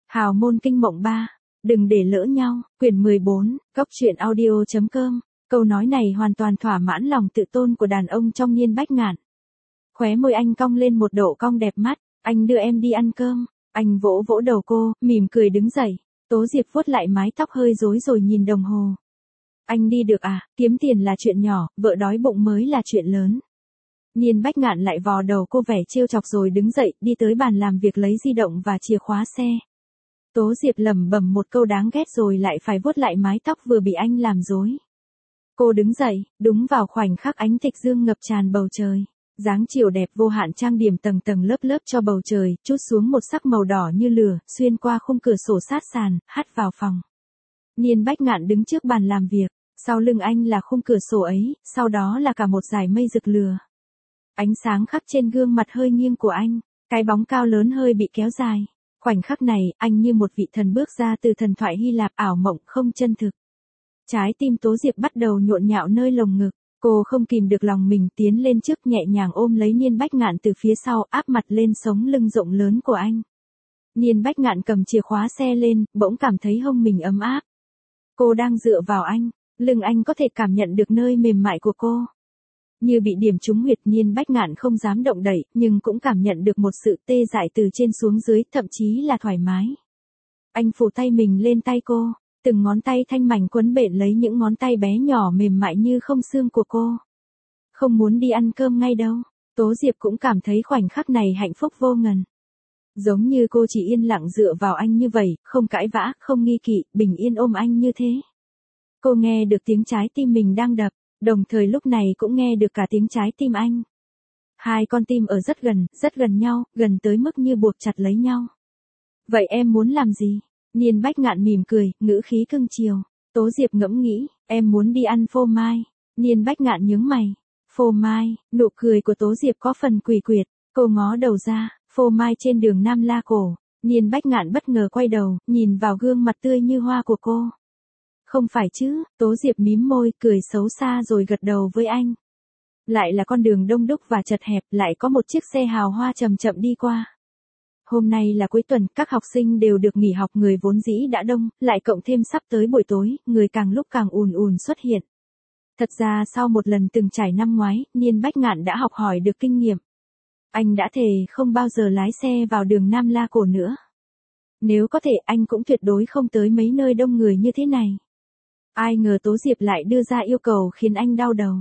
Hào môn kinh mộng 3. Đừng để lỡ nhau. Quyển 14. Cốc truyện audio.com. Câu nói này hoàn toàn thỏa mãn lòng tự tôn của đàn ông trong Niên Bách Ngạn. Khóe môi anh cong lên một độ cong đẹp mắt. Anh đưa em đi ăn cơm. Anh vỗ vỗ đầu cô, mỉm cười đứng dậy. Tố Diệp vuốt lại mái tóc hơi rối rồi nhìn đồng hồ. Anh đi được à, kiếm tiền là chuyện nhỏ, vợ đói bụng mới là chuyện lớn. Niên Bách Ngạn lại vò đầu cô vẻ trêu chọc rồi đứng dậy, đi tới bàn làm việc lấy di động và chìa khóa xe. Tố Diệp lẩm bẩm một câu đáng ghét rồi lại phải vuốt lại mái tóc vừa bị anh làm rối. Cô đứng dậy, đúng vào khoảnh khắc ánh tịch dương ngập tràn bầu trời. Dáng chiều đẹp vô hạn trang điểm tầng tầng lớp lớp cho bầu trời, trút xuống một sắc màu đỏ như lửa, xuyên qua khung cửa sổ sát sàn, hắt vào phòng. Niên Bách Ngạn đứng trước bàn làm việc, sau lưng anh là khung cửa sổ ấy, sau đó là cả một dải mây rực lửa. Ánh sáng khắc trên gương mặt hơi nghiêng của anh, cái bóng cao lớn hơi bị kéo dài. Khoảnh khắc này, anh như một vị thần bước ra từ thần thoại Hy Lạp ảo mộng không chân thực. Trái tim Tố Diệp bắt đầu nhộn nhạo nơi lồng ngực, cô không kìm được lòng mình tiến lên trước nhẹ nhàng ôm lấy Niên Bách Ngạn từ phía sau áp mặt lên sống lưng rộng lớn của anh. Niên Bách Ngạn cầm chìa khóa xe lên, bỗng cảm thấy hông mình ấm áp. Cô đang dựa vào anh, lưng anh có thể cảm nhận được nơi mềm mại của cô. Như bị điểm trúng huyệt, Niên Bách Ngạn không dám động đậy, nhưng cũng cảm nhận được một sự tê dại từ trên xuống dưới, thậm chí là thoải mái. Anh phủ tay mình lên tay cô, từng ngón tay thanh mảnh quấn bện lấy những ngón tay bé nhỏ mềm mại như không xương của cô. Không muốn đi ăn cơm ngay đâu, Tố Diệp cũng cảm thấy khoảnh khắc này hạnh phúc vô ngần. Giống như cô chỉ yên lặng dựa vào anh như vậy, không cãi vã, không nghi kỵ, bình yên ôm anh như thế. Cô nghe được tiếng trái tim mình đang đập, đồng thời lúc này cũng nghe được cả tiếng trái tim anh. Hai con tim ở rất gần nhau, gần tới mức như buộc chặt lấy nhau. Vậy em muốn làm gì? Niên Bách Ngạn mỉm cười, ngữ khí cưng chiều. Tố Diệp ngẫm nghĩ, em muốn đi ăn phô mai. Niên Bách Ngạn nhướng mày. Phô mai, nụ cười của Tố Diệp có phần quỷ quyệt. Cô ngó đầu ra, phô mai trên đường Nam La Cổ. Niên Bách Ngạn bất ngờ quay đầu, nhìn vào gương mặt tươi như hoa của cô. Không phải chứ, Tố Diệp mím môi, cười xấu xa rồi gật đầu với anh. Lại là con đường đông đúc và chật hẹp, lại có một chiếc xe hào hoa chậm chậm đi qua. Hôm nay là cuối tuần, các học sinh đều được nghỉ học, người vốn dĩ đã đông, lại cộng thêm sắp tới buổi tối, người càng lúc càng ùn ùn xuất hiện. Thật ra sau một lần từng trải năm ngoái, Niên Bách Ngạn đã học hỏi được kinh nghiệm. Anh đã thề không bao giờ lái xe vào đường Nam La Cổ nữa. Nếu có thể anh cũng tuyệt đối không tới mấy nơi đông người như thế này. Ai ngờ Tố Diệp lại đưa ra yêu cầu khiến anh đau đầu.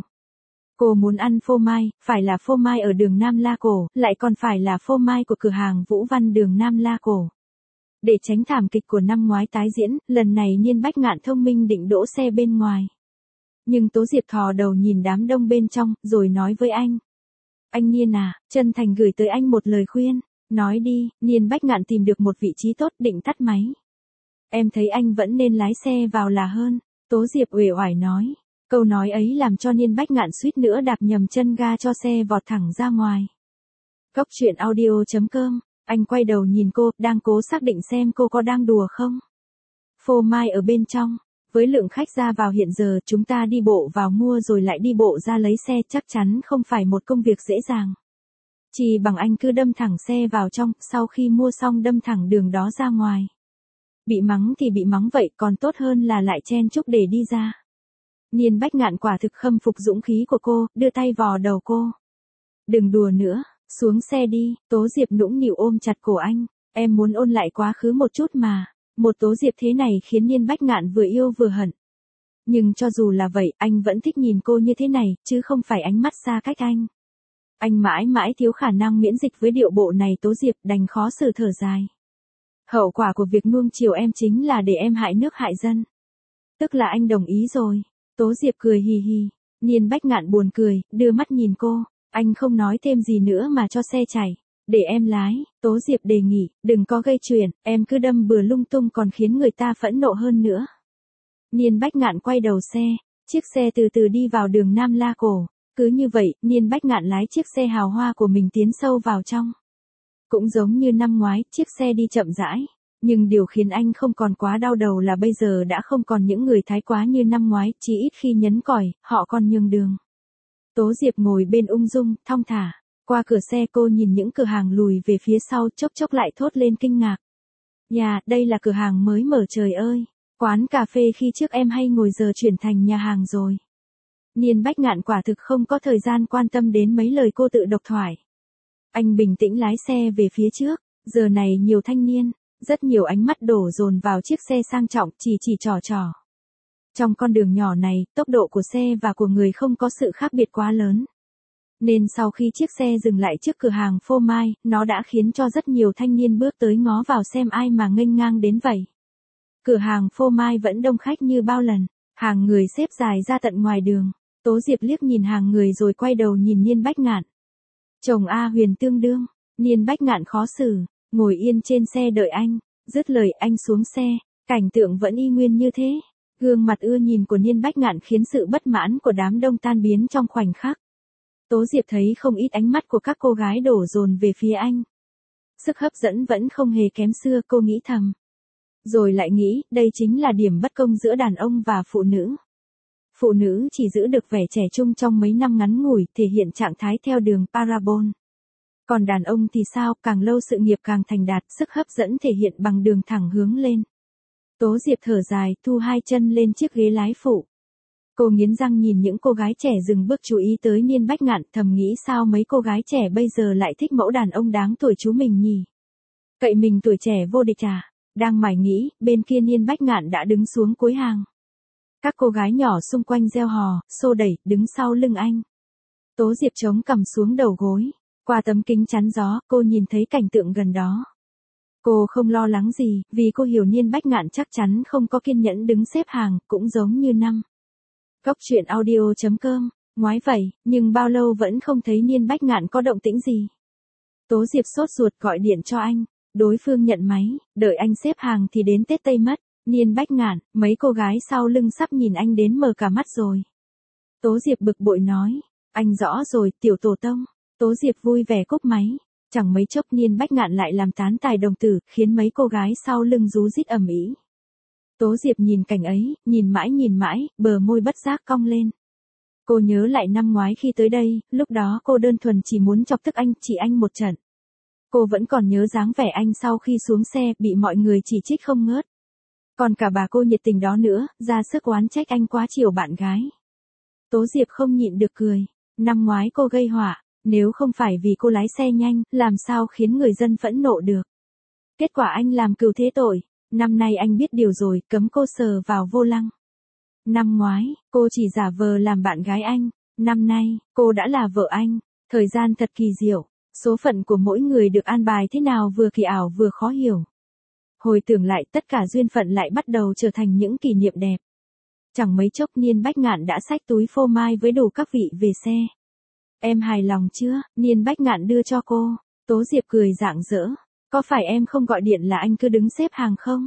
Cô muốn ăn phô mai, phải là phô mai ở đường Nam La Cổ, lại còn phải là phô mai của cửa hàng Vũ Văn đường Nam La Cổ. Để tránh thảm kịch của năm ngoái tái diễn, lần này Niên Bách Ngạn thông minh định đỗ xe bên ngoài. Nhưng Tố Diệp thò đầu nhìn đám đông bên trong, rồi nói với anh. Anh Niên à, chân thành gửi tới anh một lời khuyên. Nói đi. Niên Bách Ngạn tìm được một vị trí tốt, định tắt máy. Em thấy anh vẫn nên lái xe vào là hơn. Tố Diệp uể oải nói. Câu nói ấy làm cho Niên Bách Ngạn suýt nữa đạp nhầm chân ga cho xe vọt thẳng ra ngoài. Cốc truyện audio.com. Anh quay đầu nhìn cô, đang cố xác định xem cô có đang đùa không. Phô mai ở bên trong. Với lượng khách ra vào hiện giờ, chúng ta đi bộ vào mua rồi lại đi bộ ra lấy xe, chắc chắn không phải một công việc dễ dàng. Chỉ bằng anh cứ đâm thẳng xe vào trong, sau khi mua xong đâm thẳng đường đó ra ngoài. Bị mắng thì bị mắng vậy, còn tốt hơn là lại chen chúc để đi ra. Niên Bách Ngạn quả thực khâm phục dũng khí của cô, đưa tay vò đầu cô. Đừng đùa nữa, xuống xe đi. Tố Diệp nũng nịu ôm chặt cổ anh. Em muốn ôn lại quá khứ một chút mà. Một Tố Diệp thế này khiến Niên Bách Ngạn vừa yêu vừa hận. Nhưng cho dù là vậy, anh vẫn thích nhìn cô như thế này, chứ không phải ánh mắt xa cách anh. Anh mãi mãi thiếu khả năng miễn dịch với điệu bộ này. Tố Diệp đành khó xử thở dài. Hậu quả của việc nuông chiều em chính là để em hại nước hại dân. Tức là anh đồng ý rồi. Tố Diệp cười hì hì. Niên Bách Ngạn buồn cười, đưa mắt nhìn cô. Anh không nói thêm gì nữa mà cho xe chạy. Để em lái. Tố Diệp đề nghị, đừng có gây chuyện, em cứ đâm bừa lung tung còn khiến người ta phẫn nộ hơn nữa. Niên Bách Ngạn quay đầu xe. Chiếc xe từ từ đi vào đường Nam La Cổ. Cứ như vậy, Niên Bách Ngạn lái chiếc xe hào hoa của mình tiến sâu vào trong. Cũng giống như năm ngoái, chiếc xe đi chậm rãi. Nhưng điều khiến anh không còn quá đau đầu là bây giờ đã không còn những người thái quá như năm ngoái, chỉ ít khi nhấn còi, họ còn nhường đường. Tố Diệp ngồi bên ung dung, thong thả. Qua cửa xe cô nhìn những cửa hàng lùi về phía sau, chốc chốc lại thốt lên kinh ngạc. Nhà, đây là cửa hàng mới mở trời ơi. Quán cà phê khi trước em hay ngồi giờ chuyển thành nhà hàng rồi. Niên Bách Ngạn quả thực không có thời gian quan tâm đến mấy lời cô tự độc thoại. Anh bình tĩnh lái xe về phía trước, giờ này nhiều thanh niên, rất nhiều ánh mắt đổ dồn vào chiếc xe sang trọng chỉ trò trò. Trong con đường nhỏ này, tốc độ của xe và của người không có sự khác biệt quá lớn. Nên sau khi chiếc xe dừng lại trước cửa hàng phô mai, nó đã khiến cho rất nhiều thanh niên bước tới ngó vào xem ai mà nghênh ngang đến vậy. Cửa hàng phô mai vẫn đông khách như bao lần, hàng người xếp dài ra tận ngoài đường. Tố Diệp liếc nhìn hàng người rồi quay đầu nhìn Niên Bách Ngạn. Chồng A Huyền tương đương, Niên Bách Ngạn khó xử, ngồi yên trên xe đợi anh, dứt lời anh xuống xe, cảnh tượng vẫn y nguyên như thế. Gương mặt ưa nhìn của Niên Bách Ngạn khiến sự bất mãn của đám đông tan biến trong khoảnh khắc. Tố Diệp thấy không ít ánh mắt của các cô gái đổ dồn về phía anh. Sức hấp dẫn vẫn không hề kém xưa, cô nghĩ thầm. Rồi lại nghĩ, đây chính là điểm bất công giữa đàn ông và phụ nữ. Phụ nữ chỉ giữ được vẻ trẻ trung trong mấy năm ngắn ngủi, thể hiện trạng thái theo đường parabol. Còn đàn ông thì sao, càng lâu sự nghiệp càng thành đạt, sức hấp dẫn thể hiện bằng đường thẳng hướng lên. Tố Diệp thở dài, thu hai chân lên chiếc ghế lái phụ. Cô nghiến răng nhìn những cô gái trẻ dừng bước chú ý tới Niên Bách Ngạn, thầm nghĩ sao mấy cô gái trẻ bây giờ lại thích mẫu đàn ông đáng tuổi chú mình nhỉ? Cậy mình tuổi trẻ vô địch à? Đang mải nghĩ, bên kia Niên Bách Ngạn đã đứng xuống cuối hàng. Các cô gái nhỏ xung quanh reo hò, xô đẩy, đứng sau lưng anh. Tố Diệp chống cằm xuống đầu gối. Qua tấm kính chắn gió, cô nhìn thấy cảnh tượng gần đó. Cô không lo lắng gì, vì cô hiểu Niên Bách Ngạn chắc chắn không có kiên nhẫn đứng xếp hàng, cũng giống như năm. Góc truyện audio.com, ngoái vậy, nhưng bao lâu vẫn không thấy Niên Bách Ngạn có động tĩnh gì. Tố Diệp sốt ruột gọi điện cho anh, đối phương nhận máy, đợi anh xếp hàng thì đến Tết Tây mất. Niên Bách Ngạn, mấy cô gái sau lưng sắp nhìn anh đến mờ cả mắt rồi. Tố Diệp bực bội nói, anh rõ rồi, tiểu tổ tông. Tố Diệp vui vẻ cúp máy. Chẳng mấy chốc Niên Bách Ngạn lại làm tán tài đồng tử, khiến mấy cô gái sau lưng rú rít ầm ĩ. Tố Diệp nhìn cảnh ấy, nhìn mãi, bờ môi bất giác cong lên. Cô nhớ lại năm ngoái khi tới đây, lúc đó cô đơn thuần chỉ muốn chọc tức anh, chỉ anh một trận. Cô vẫn còn nhớ dáng vẻ anh sau khi xuống xe, bị mọi người chỉ trích không ngớt. Còn cả bà cô nhiệt tình đó nữa, ra sức oán trách anh quá chiều bạn gái. Tố Diệp không nhịn được cười. Năm ngoái cô gây họa, nếu không phải vì cô lái xe nhanh, làm sao khiến người dân phẫn nộ được. Kết quả anh làm cừu thế tội. Năm nay anh biết điều rồi, cấm cô sờ vào vô lăng. Năm ngoái, cô chỉ giả vờ làm bạn gái anh. Năm nay, cô đã là vợ anh. Thời gian thật kỳ diệu. Số phận của mỗi người được an bài thế nào vừa kỳ ảo vừa khó hiểu. Hồi tưởng lại tất cả duyên phận lại bắt đầu trở thành những kỷ niệm đẹp. Chẳng mấy chốc Niên Bách Ngạn đã xách túi phô mai với đủ các vị về xe. Em hài lòng chưa? Niên Bách Ngạn đưa cho cô. Tố Diệp cười rạng rỡ. Có phải em không gọi điện là anh cứ đứng xếp hàng không?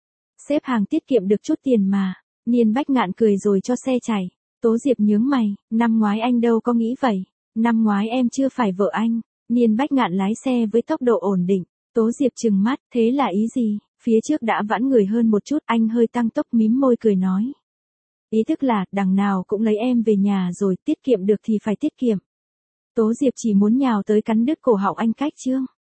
Xếp hàng tiết kiệm được chút tiền mà. Niên Bách Ngạn cười rồi cho xe chạy. Tố Diệp nhướng mày, năm ngoái anh đâu có nghĩ vậy. Năm ngoái em chưa phải vợ anh. Niên Bách Ngạn lái xe với tốc độ ổn định. Tố Diệp trừng mắt, thế là ý gì? Phía trước đã vãn người hơn một chút, anh hơi tăng tốc mím môi cười nói. Ý thức là, đằng nào cũng lấy em về nhà rồi, tiết kiệm được thì phải tiết kiệm. Tố Diệp chỉ muốn nhào tới cắn đứt cổ họng anh cách chương.